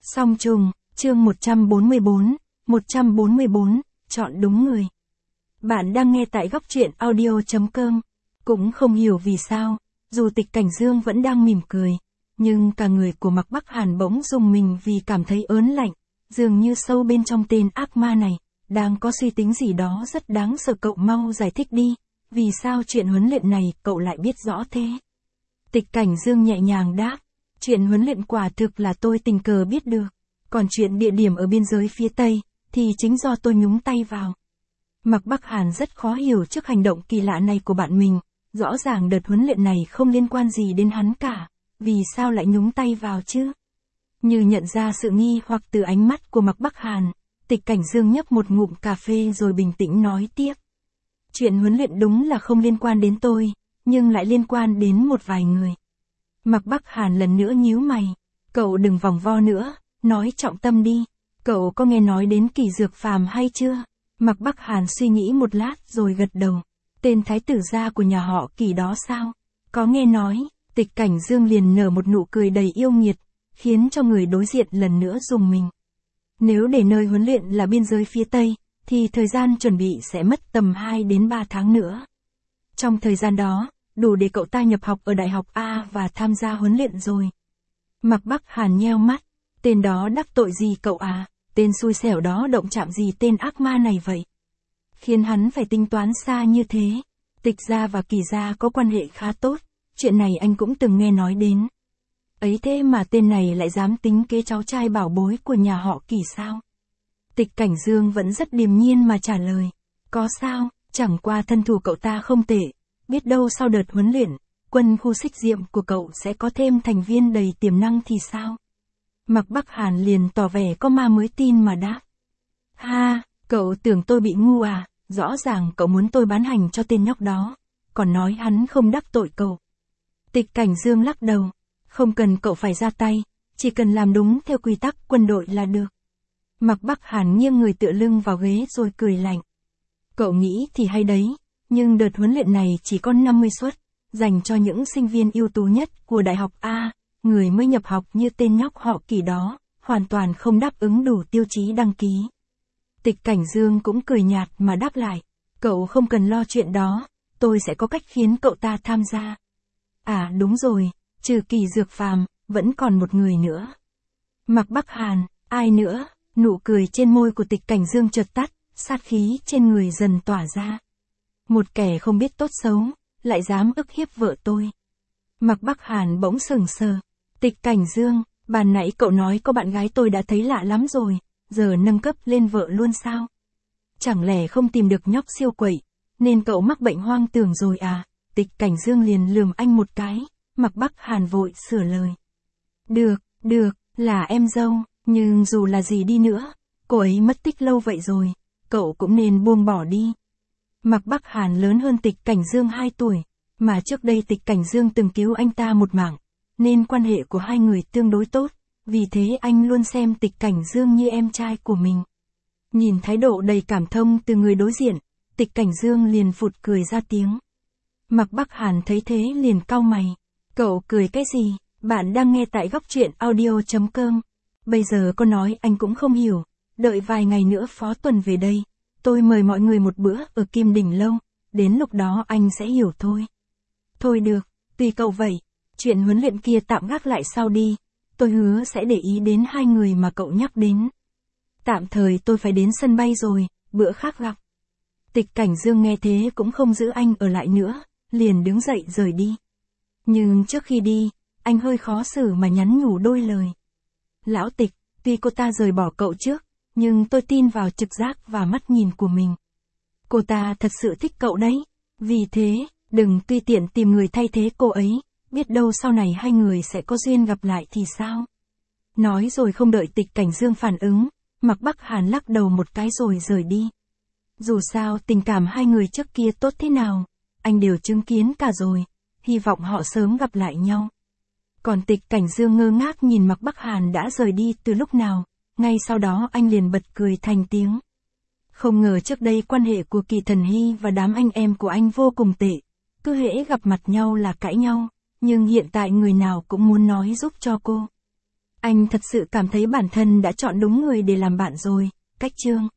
Song trùng, chương 144, chọn đúng người. Bạn đang nghe tại góc truyện audio.com. Cũng không hiểu vì sao, dù Tịch Cảnh Dương vẫn đang mỉm cười, nhưng cả người của Mạc Bắc Hàn bỗng rùng mình vì cảm thấy ớn lạnh, dường như sâu bên trong tên ác ma này, đang có suy tính gì đó rất đáng sợ. Cậu mau giải thích đi, vì sao chuyện huấn luyện này cậu lại biết rõ thế? Tịch Cảnh Dương nhẹ nhàng đáp, chuyện huấn luyện quả thực là tôi tình cờ biết được, còn chuyện địa điểm ở biên giới phía Tây, thì chính do tôi nhúng tay vào. Mạc Bắc Hàn rất khó hiểu trước hành động kỳ lạ này của bạn mình, rõ ràng đợt huấn luyện này không liên quan gì đến hắn cả, vì sao lại nhúng tay vào chứ? Như nhận ra sự nghi hoặc từ ánh mắt của Mạc Bắc Hàn, Tịch Cảnh Dương nhấp một ngụm cà phê rồi bình tĩnh nói tiếp. Chuyện huấn luyện đúng là không liên quan đến tôi, nhưng lại liên quan đến một vài người. Mạc Bắc Hàn lần nữa nhíu mày, cậu đừng vòng vo nữa, nói trọng tâm đi, cậu có nghe nói đến Kỳ Dược Phàm hay chưa? Mạc Bắc Hàn suy nghĩ một lát rồi gật đầu, tên thái tử gia của nhà họ Kỳ đó sao? Có nghe nói. Tịch Cảnh Dương liền nở một nụ cười đầy yêu nghiệt, khiến cho người đối diện lần nữa rùng mình. Nếu để nơi huấn luyện là biên giới phía Tây, thì thời gian chuẩn bị sẽ mất tầm 2 đến 3 tháng nữa. Trong thời gian đó, đủ để cậu ta nhập học ở Đại học A và tham gia huấn luyện rồi. Mạc Bắc Hàn nheo mắt, tên đó đắc tội gì cậu à, tên xui xẻo đó động chạm gì tên ác ma này vậy? Khiến hắn phải tính toán xa như thế. Tịch gia và Kỳ gia có quan hệ khá tốt, chuyện này anh cũng từng nghe nói đến. Ấy thế mà tên này lại dám tính kế cháu trai bảo bối của nhà họ Kỳ sao? Tịch Cảnh Dương vẫn rất điềm nhiên mà trả lời. Có sao, chẳng qua thân thủ cậu ta không tệ, biết đâu sau đợt huấn luyện, quân khu Xích Diệm của cậu sẽ có thêm thành viên đầy tiềm năng thì sao? Mạc Bắc Hàn liền tỏ vẻ có ma mới tin mà đáp. Ha, cậu tưởng tôi bị ngu à, rõ ràng cậu muốn tôi bán hành cho tên nhóc đó, còn nói hắn không đắc tội cậu. Tịch Cảnh Dương lắc đầu, không cần cậu phải ra tay, chỉ cần làm đúng theo quy tắc quân đội là được. Mạc Bắc Hàn nghiêng người tựa lưng vào ghế rồi cười lạnh. Cậu nghĩ thì hay đấy, nhưng đợt huấn luyện này chỉ có 50 suất, dành cho những sinh viên ưu tú nhất của Đại học A, người mới nhập học như tên nhóc họ Kỳ đó, hoàn toàn không đáp ứng đủ tiêu chí đăng ký. Tịch Cảnh Dương cũng cười nhạt mà đáp lại, cậu không cần lo chuyện đó, tôi sẽ có cách khiến cậu ta tham gia. À đúng rồi, trừ Kỳ Dược Phàm, vẫn còn một người nữa. Mạc Bắc Hàn, ai nữa? Nụ cười trên môi của Tịch Cảnh Dương chợt tắt, sát khí trên người dần tỏa ra. Một kẻ không biết tốt xấu, lại dám ức hiếp vợ tôi. Mạc Bắc Hàn bỗng sững sờ. Tịch Cảnh Dương, ban nãy cậu nói có bạn gái tôi đã thấy lạ lắm rồi, giờ nâng cấp lên vợ luôn sao? Chẳng lẽ không tìm được nhóc siêu quậy, nên cậu mắc bệnh hoang tưởng rồi à? Tịch Cảnh Dương liền lườm anh một cái, Mạc Bắc Hàn vội sửa lời. Được, là em dâu, nhưng dù là gì đi nữa, cô ấy mất tích lâu vậy rồi, cậu cũng nên buông bỏ đi. Mạc Bắc Hàn lớn hơn Tịch Cảnh Dương 2 tuổi, mà trước đây Tịch Cảnh Dương từng cứu anh ta một mạng, nên quan hệ của hai người tương đối tốt, vì thế anh luôn xem Tịch Cảnh Dương như em trai của mình. Nhìn thái độ đầy cảm thông từ người đối diện, Tịch Cảnh Dương liền phụt cười ra tiếng. Mạc Bắc Hàn thấy thế liền cau mày. Cậu cười cái gì? Bạn đang nghe tại góc truyện audio.com. Bây giờ có nói anh cũng không hiểu. Đợi vài ngày nữa Phó Tuần về đây, tôi mời mọi người một bữa ở Kim Đình Lâu, đến lúc đó anh sẽ hiểu thôi. Thôi được, tùy cậu vậy. Chuyện huấn luyện kia tạm gác lại sau đi. Tôi hứa sẽ để ý đến hai người mà cậu nhắc đến. Tạm thời tôi phải đến sân bay rồi, bữa khác gặp. Tịch Cảnh Dương nghe thế cũng không giữ anh ở lại nữa, liền đứng dậy rời đi. Nhưng trước khi đi, anh hơi khó xử mà nhắn nhủ đôi lời. Lão Tịch, tuy cô ta rời bỏ cậu trước, nhưng tôi tin vào trực giác và mắt nhìn của mình. Cô ta thật sự thích cậu đấy, vì thế, đừng tùy tiện tìm người thay thế cô ấy, biết đâu sau này hai người sẽ có duyên gặp lại thì sao? Nói rồi không đợi Tịch Cảnh Dương phản ứng, Mạc Bắc Hàn lắc đầu một cái rồi rời đi. Dù sao tình cảm hai người trước kia tốt thế nào, anh đều chứng kiến cả rồi, hy vọng họ sớm gặp lại nhau. Còn Tịch Cảnh Dương ngơ ngác nhìn Mạc Bắc Hàn đã rời đi từ lúc nào, ngay sau đó anh liền bật cười thành tiếng. Không ngờ trước đây quan hệ của Kỳ Thần Hy và đám anh em của anh vô cùng tệ, cứ hễ gặp mặt nhau là cãi nhau, nhưng hiện tại người nào cũng muốn nói giúp cho cô. Anh thật sự cảm thấy bản thân đã chọn đúng người để làm bạn rồi. Cách chương